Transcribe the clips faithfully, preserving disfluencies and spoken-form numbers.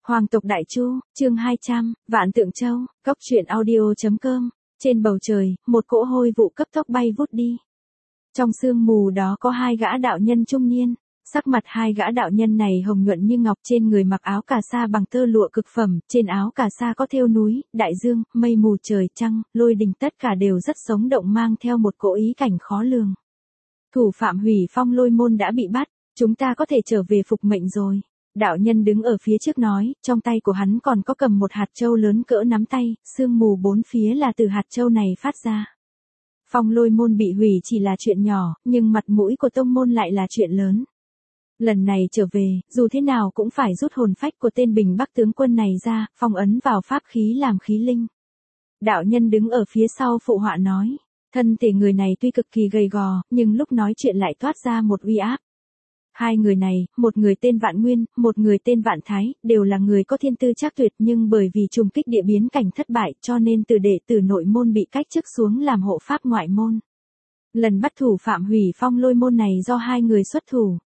Hoàng tộc Đại Chu, chương hai trăm, Vạn Tượng Châu, Cốc truyện audio.com. Trên bầu trời, một cỗ hôi vụ cấp tốc bay vút đi. Trong sương mù đó có hai gã đạo nhân trung niên. Sắc mặt hai gã đạo nhân này hồng nhuận như ngọc, trên người mặc áo cà sa bằng tơ lụa cực phẩm, trên áo cà sa có thêu núi, đại dương, mây mù, trời trăng, lôi đình, tất cả đều rất sống động, mang theo một cỗ ý cảnh khó lường. Thủ phạm hủy phong lôi môn đã bị bắt, chúng ta có thể trở về phục mệnh rồi. Đạo nhân đứng ở phía trước nói, trong tay của hắn còn có cầm một hạt châu lớn cỡ nắm tay, sương mù bốn phía là từ hạt châu này phát ra. Phong lôi môn bị hủy chỉ là chuyện nhỏ, nhưng mặt mũi của tông môn lại là chuyện lớn. Lần này trở về, dù thế nào cũng phải rút hồn phách của tên Bình Bắc tướng quân này ra, phong ấn vào pháp khí làm khí linh. Đạo nhân đứng ở phía sau phụ họa nói, thân thể người này tuy cực kỳ gầy gò, nhưng lúc nói chuyện lại toát ra một uy áp. Hai người này, một người tên Vạn Nguyên, một người tên Vạn Thái, đều là người có thiên tư trác tuyệt, nhưng bởi vì trùng kích địa biến cảnh thất bại cho nên từ đệ tử nội môn bị cách chức xuống làm hộ pháp ngoại môn. Lần bắt thủ phạm hủy phong lôi môn này do hai người xuất thủ.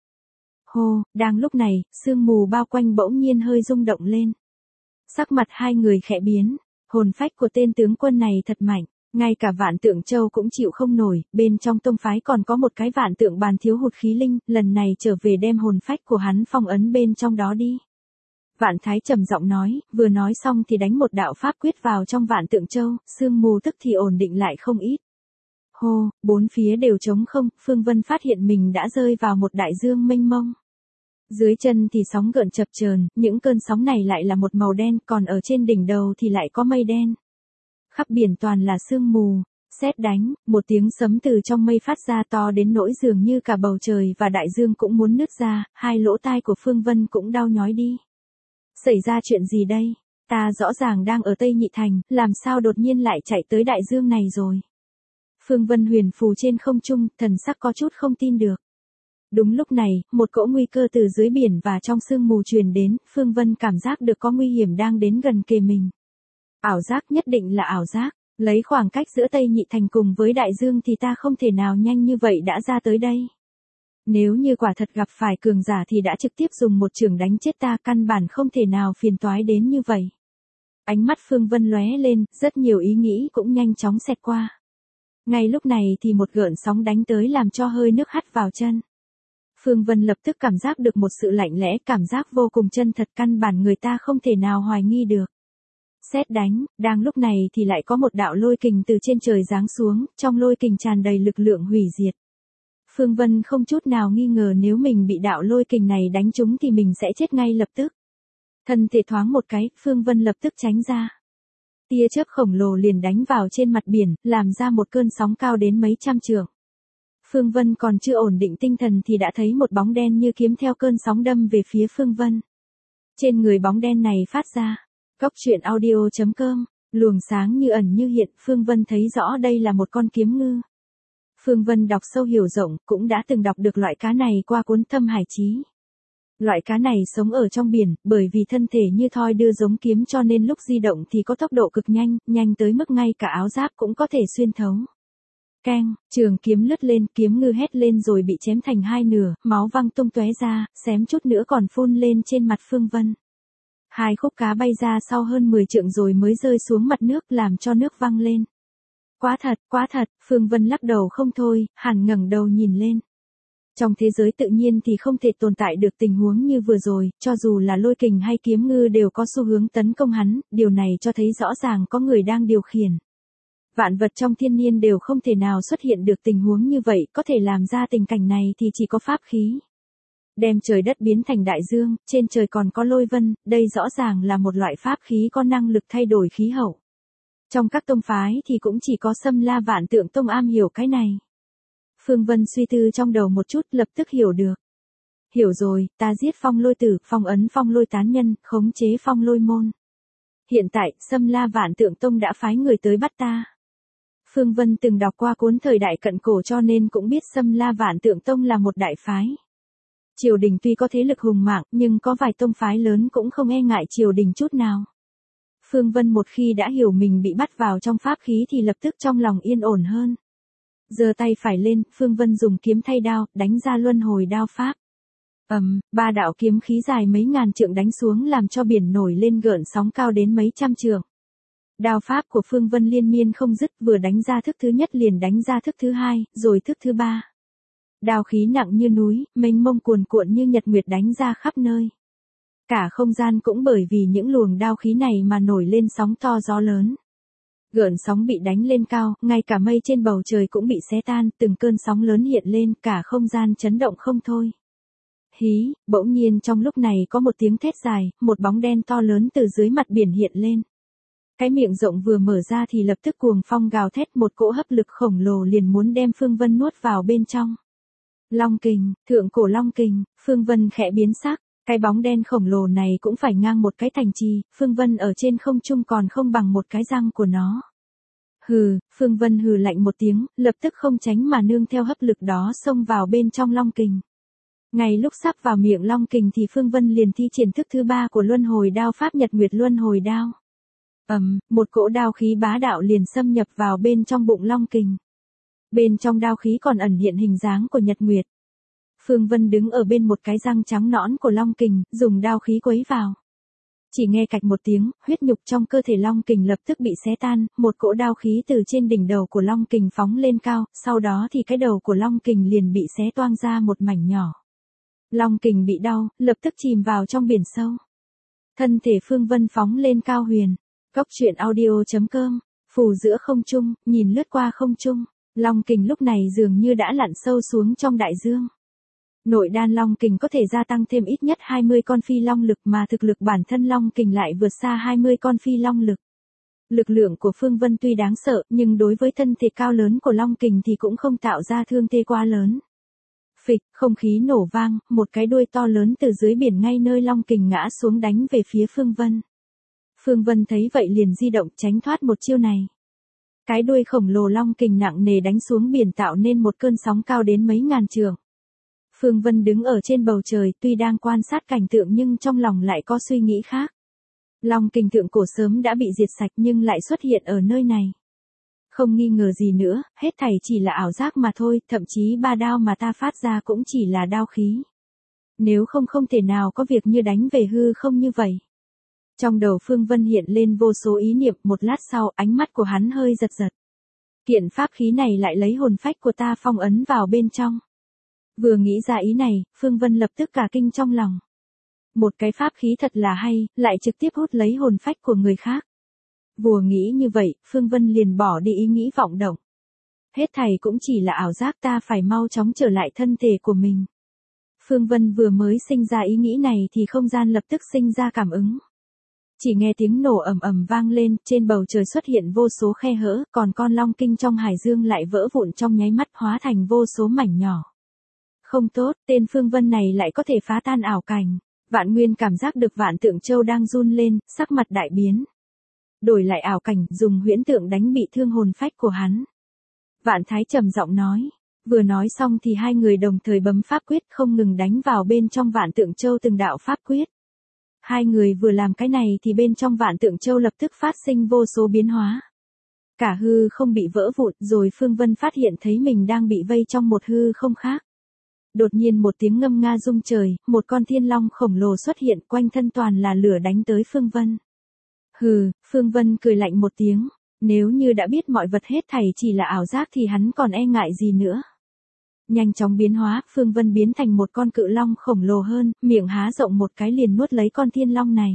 Hô, đang lúc này, sương mù bao quanh bỗng nhiên hơi rung động lên. Sắc mặt hai người khẽ biến, hồn phách của tên tướng quân này thật mạnh. Ngay cả Vạn Tượng Châu cũng chịu không nổi, bên trong tông phái còn có một cái Vạn Tượng bàn thiếu hụt khí linh, lần này trở về đem hồn phách của hắn phong ấn bên trong đó đi. Vạn Thái trầm giọng nói, vừa nói xong thì đánh một đạo pháp quyết vào trong Vạn Tượng Châu, sương mù tức thì ổn định lại không ít. Hô, bốn phía đều trống không, Phương Vân phát hiện mình đã rơi vào một đại dương mênh mông. Dưới chân thì sóng gợn chập chờn, những cơn sóng này lại là một màu đen, còn ở trên đỉnh đầu thì lại có mây đen. Khắp biển toàn là sương mù, sét đánh, một tiếng sấm từ trong mây phát ra to đến nỗi dường như cả bầu trời và đại dương cũng muốn nứt ra, hai lỗ tai của Phương Vân cũng đau nhói đi. Xảy ra chuyện gì đây? Ta rõ ràng đang ở Tây Nhị Thành, làm sao đột nhiên lại chạy tới đại dương này rồi? Phương Vân huyền phù trên không trung, thần sắc có chút không tin được. Đúng lúc này, một cỗ nguy cơ từ dưới biển và trong sương mù truyền đến, Phương Vân cảm giác được có nguy hiểm đang đến gần kề mình. Ảo giác, nhất định là ảo giác, lấy khoảng cách giữa Tây Nhị Thành cùng với đại dương thì ta không thể nào nhanh như vậy đã ra tới đây. Nếu như quả thật gặp phải cường giả thì đã trực tiếp dùng một chưởng đánh chết ta, căn bản không thể nào phiền toái đến như vậy. Ánh mắt Phương Vân lóe lên, rất nhiều ý nghĩ cũng nhanh chóng xẹt qua. Ngay lúc này thì một gợn sóng đánh tới làm cho hơi nước hắt vào chân. Phương Vân lập tức cảm giác được một sự lạnh lẽ, cảm giác vô cùng chân thật, căn bản người ta không thể nào hoài nghi được. Sét đánh, đang lúc này thì lại có một đạo lôi kình từ trên trời giáng xuống, trong lôi kình tràn đầy lực lượng hủy diệt. Phương Vân không chút nào nghi ngờ nếu mình bị đạo lôi kình này đánh trúng thì mình sẽ chết ngay lập tức. Thân thể thoáng một cái, Phương Vân lập tức tránh ra. Tia chớp khổng lồ liền đánh vào trên mặt biển, làm ra một cơn sóng cao đến mấy trăm trượng. Phương Vân còn chưa ổn định tinh thần thì đã thấy một bóng đen như kiếm theo cơn sóng đâm về phía Phương Vân. Trên người bóng đen này phát ra Cốc truyện audio.com, luồng sáng như ẩn như hiện, Phương Vân thấy rõ đây là một con kiếm ngư. Phương Vân đọc sâu hiểu rộng, cũng đã từng đọc được loại cá này qua cuốn Thâm Hải Chí. Loại cá này sống ở trong biển, bởi vì thân thể như thoi đưa giống kiếm cho nên lúc di động thì có tốc độ cực nhanh, nhanh tới mức ngay cả áo giáp cũng có thể xuyên thấu. Keng, trường kiếm lướt lên, kiếm ngư hét lên rồi bị chém thành hai nửa, máu văng tung tóe ra, xém chút nữa còn phun lên trên mặt Phương Vân. Hai khúc cá bay ra sau hơn mười trượng rồi mới rơi xuống mặt nước làm cho nước văng lên. Quá thật, quá thật, Phương Vân lắc đầu không thôi, hẳn ngẩng đầu nhìn lên. Trong thế giới tự nhiên thì không thể tồn tại được tình huống như vừa rồi, cho dù là lôi kình hay kiếm ngư đều có xu hướng tấn công hắn, điều này cho thấy rõ ràng có người đang điều khiển. Vạn vật trong thiên nhiên đều không thể nào xuất hiện được tình huống như vậy, có thể làm ra tình cảnh này thì chỉ có pháp khí. Đem trời đất biến thành đại dương, trên trời còn có lôi vân, đây rõ ràng là một loại pháp khí có năng lực thay đổi khí hậu. Trong các tông phái thì cũng chỉ có Xâm La Vạn Tượng Tông am hiểu cái này. Phương Vân suy tư trong đầu một chút, lập tức hiểu được. Hiểu rồi, ta giết phong lôi tử, phong ấn phong lôi tán nhân, khống chế phong lôi môn. Hiện tại, Xâm La Vạn Tượng Tông đã phái người tới bắt ta. Phương Vân từng đọc qua cuốn Thời Đại Cận Cổ cho nên cũng biết Xâm La Vạn Tượng Tông là một đại phái. Triều đình tuy có thế lực hùng mạnh, nhưng có vài tông phái lớn cũng không e ngại triều đình chút nào. Phương Vân một khi đã hiểu mình bị bắt vào trong pháp khí thì lập tức trong lòng yên ổn hơn. Giơ tay phải lên, Phương Vân dùng kiếm thay đao, đánh ra luân hồi đao pháp. Ầm, ba đạo kiếm khí dài mấy ngàn trượng đánh xuống làm cho biển nổi lên gợn sóng cao đến mấy trăm trượng. Đao pháp của Phương Vân liên miên không dứt, vừa đánh ra thức thứ nhất liền đánh ra thức thứ hai, rồi thức thứ ba. Đao khí nặng như núi, mênh mông cuồn cuộn như nhật nguyệt đánh ra khắp nơi. Cả không gian cũng bởi vì những luồng đao khí này mà nổi lên sóng to gió lớn. Gợn sóng bị đánh lên cao, ngay cả mây trên bầu trời cũng bị xé tan, từng cơn sóng lớn hiện lên, cả không gian chấn động không thôi. Hí, bỗng nhiên trong lúc này có một tiếng thét dài, một bóng đen to lớn từ dưới mặt biển hiện lên. Cái miệng rộng vừa mở ra thì lập tức cuồng phong gào thét, một cỗ hấp lực khổng lồ liền muốn đem Phương Vân nuốt vào bên trong. Long kình, thượng cổ long kình, Phương Vân khẽ biến sắc, cái bóng đen khổng lồ này cũng phải ngang một cái thành trì, Phương Vân ở trên không trung còn không bằng một cái răng của nó. Hừ, Phương Vân hừ lạnh một tiếng, lập tức không tránh mà nương theo hấp lực đó xông vào bên trong long kình. Ngay lúc sắp vào miệng long kình thì Phương Vân liền thi triển thức thứ ba của luân hồi đao pháp Nhật Nguyệt Luân Hồi Đao. Ầm, um, một cỗ đao khí bá đạo liền xâm nhập vào bên trong bụng long kình. Bên trong đao khí còn ẩn hiện hình dáng của Nhật Nguyệt. Phương Vân đứng ở bên một cái răng trắng nõn của long kình, dùng đao khí quấy vào. Chỉ nghe cạch một tiếng, huyết nhục trong cơ thể long kình lập tức bị xé tan, một cỗ đao khí từ trên đỉnh đầu của long kình phóng lên cao, sau đó thì cái đầu của long kình liền bị xé toang ra một mảnh nhỏ. Long kình bị đau, lập tức chìm vào trong biển sâu. Thân thể Phương Vân phóng lên cao huyền. Cốc truyện audio chấm com, phù giữa không trung, nhìn lướt qua không trung, long kình lúc này dường như đã lặn sâu xuống trong đại dương. Nội đan long kình có thể gia tăng thêm ít nhất hai mươi con phi long lực mà thực lực bản thân long kình lại vượt xa hai mươi con phi long lực. Lực lượng của Phương Vân tuy đáng sợ nhưng đối với thân thể cao lớn của long kình thì cũng không tạo ra thương tê quá lớn. Phịch, không khí nổ vang, một cái đuôi to lớn từ dưới biển ngay nơi long kình ngã xuống đánh về phía Phương Vân. Phương Vân thấy vậy liền di động tránh thoát một chiêu này. Cái đuôi khổng lồ long kình nặng nề đánh xuống biển tạo nên một cơn sóng cao đến mấy ngàn trượng. Phương Vân đứng ở trên bầu trời tuy đang quan sát cảnh tượng nhưng trong lòng lại có suy nghĩ khác. Long kình thượng cổ sớm đã bị diệt sạch nhưng lại xuất hiện ở nơi này. Không nghi ngờ gì nữa, hết thảy chỉ là ảo giác mà thôi, thậm chí ba đao mà ta phát ra cũng chỉ là đao khí. Nếu không không thể nào có việc như đánh về hư không như vậy. Trong đầu Phương Vân hiện lên vô số ý niệm, một lát sau ánh mắt của hắn hơi giật giật. Kiện pháp khí này lại lấy hồn phách của ta phong ấn vào bên trong. Vừa nghĩ ra ý này, Phương Vân lập tức cả kinh trong lòng. Một cái pháp khí thật là hay, lại trực tiếp hút lấy hồn phách của người khác. Vừa nghĩ như vậy, Phương Vân liền bỏ đi ý nghĩ vọng động. Hết thảy cũng chỉ là ảo giác, ta phải mau chóng trở lại thân thể của mình. Phương Vân vừa mới sinh ra ý nghĩ này thì không gian lập tức sinh ra cảm ứng. Chỉ nghe tiếng nổ ầm ầm vang lên, trên bầu trời xuất hiện vô số khe hở, còn con long kinh trong hải dương lại vỡ vụn trong nháy mắt hóa thành vô số mảnh nhỏ. Không tốt, tên Phương Vân này lại có thể phá tan ảo cảnh. Vạn Nguyên cảm giác được Vạn Tượng Châu đang run lên, sắc mặt đại biến. Đổi lại ảo cảnh, dùng huyễn tượng đánh bị thương hồn phách của hắn. Vạn Thái trầm giọng nói. Vừa nói xong thì hai người đồng thời bấm pháp quyết không ngừng đánh vào bên trong Vạn Tượng Châu từng đạo pháp quyết. Hai người vừa làm cái này thì bên trong Vạn Tượng Châu lập tức phát sinh vô số biến hóa. Cả hư không bị vỡ vụn rồi Phương Vân phát hiện thấy mình đang bị vây trong một hư không khác. Đột nhiên một tiếng ngâm nga rung trời, một con thiên long khổng lồ xuất hiện quanh thân toàn là lửa đánh tới Phương Vân. Hừ, Phương Vân cười lạnh một tiếng, nếu như đã biết mọi vật hết thảy chỉ là ảo giác thì hắn còn e ngại gì nữa. Nhanh chóng biến hóa, Phương Vân biến thành một con cự long khổng lồ hơn, miệng há rộng một cái liền nuốt lấy con thiên long này.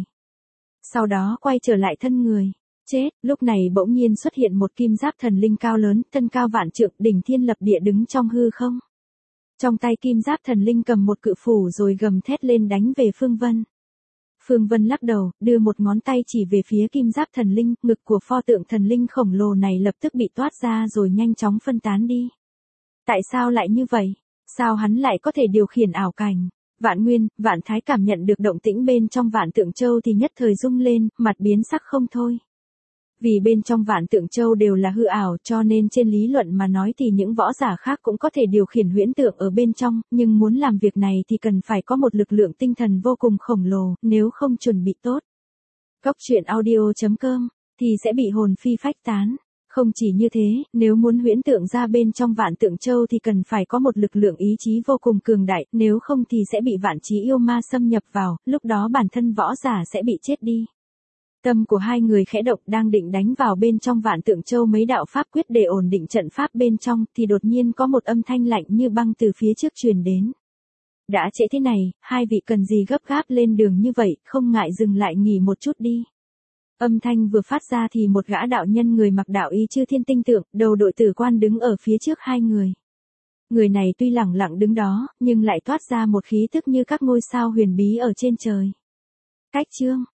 Sau đó quay trở lại thân người. Chết, lúc này bỗng nhiên xuất hiện một kim giáp thần linh cao lớn, thân cao vạn trượng, đỉnh thiên lập địa đứng trong hư không. Trong tay kim giáp thần linh cầm một cự phủ rồi gầm thét lên đánh về Phương Vân. Phương Vân lắc đầu, đưa một ngón tay chỉ về phía kim giáp thần linh, ngực của pho tượng thần linh khổng lồ này lập tức bị toát ra rồi nhanh chóng phân tán đi. Tại sao lại như vậy? Sao hắn lại có thể điều khiển ảo cảnh? Vạn Nguyên, Vạn Thái cảm nhận được động tĩnh bên trong Vạn Tượng Châu thì nhất thời rung lên, mặt biến sắc không thôi. Vì bên trong Vạn Tượng Châu đều là hư ảo cho nên trên lý luận mà nói thì những võ giả khác cũng có thể điều khiển huyễn tượng ở bên trong, nhưng muốn làm việc này thì cần phải có một lực lượng tinh thần vô cùng khổng lồ, nếu không chuẩn bị tốt. Cốc truyện audio chấm com thì sẽ bị hồn phi phách tán. Không chỉ như thế, nếu muốn huyễn tượng ra bên trong Vạn Tượng Châu thì cần phải có một lực lượng ý chí vô cùng cường đại, nếu không thì sẽ bị vạn chí yêu ma xâm nhập vào, lúc đó bản thân võ giả sẽ bị chết đi. Tâm của hai người khẽ động, đang định đánh vào bên trong Vạn Tượng Châu mấy đạo pháp quyết để ổn định trận pháp bên trong, thì đột nhiên có một âm thanh lạnh như băng từ phía trước truyền đến. Đã trễ thế này, hai vị cần gì gấp gáp lên đường như vậy, không ngại dừng lại nghỉ một chút đi. Âm thanh vừa phát ra thì một gã đạo nhân người mặc đạo y chư thiên tinh tượng, đầu đội tử quan đứng ở phía trước hai người. Người này tuy lẳng lặng đứng đó, nhưng lại toát ra một khí tức như các ngôi sao huyền bí ở trên trời. Cách chương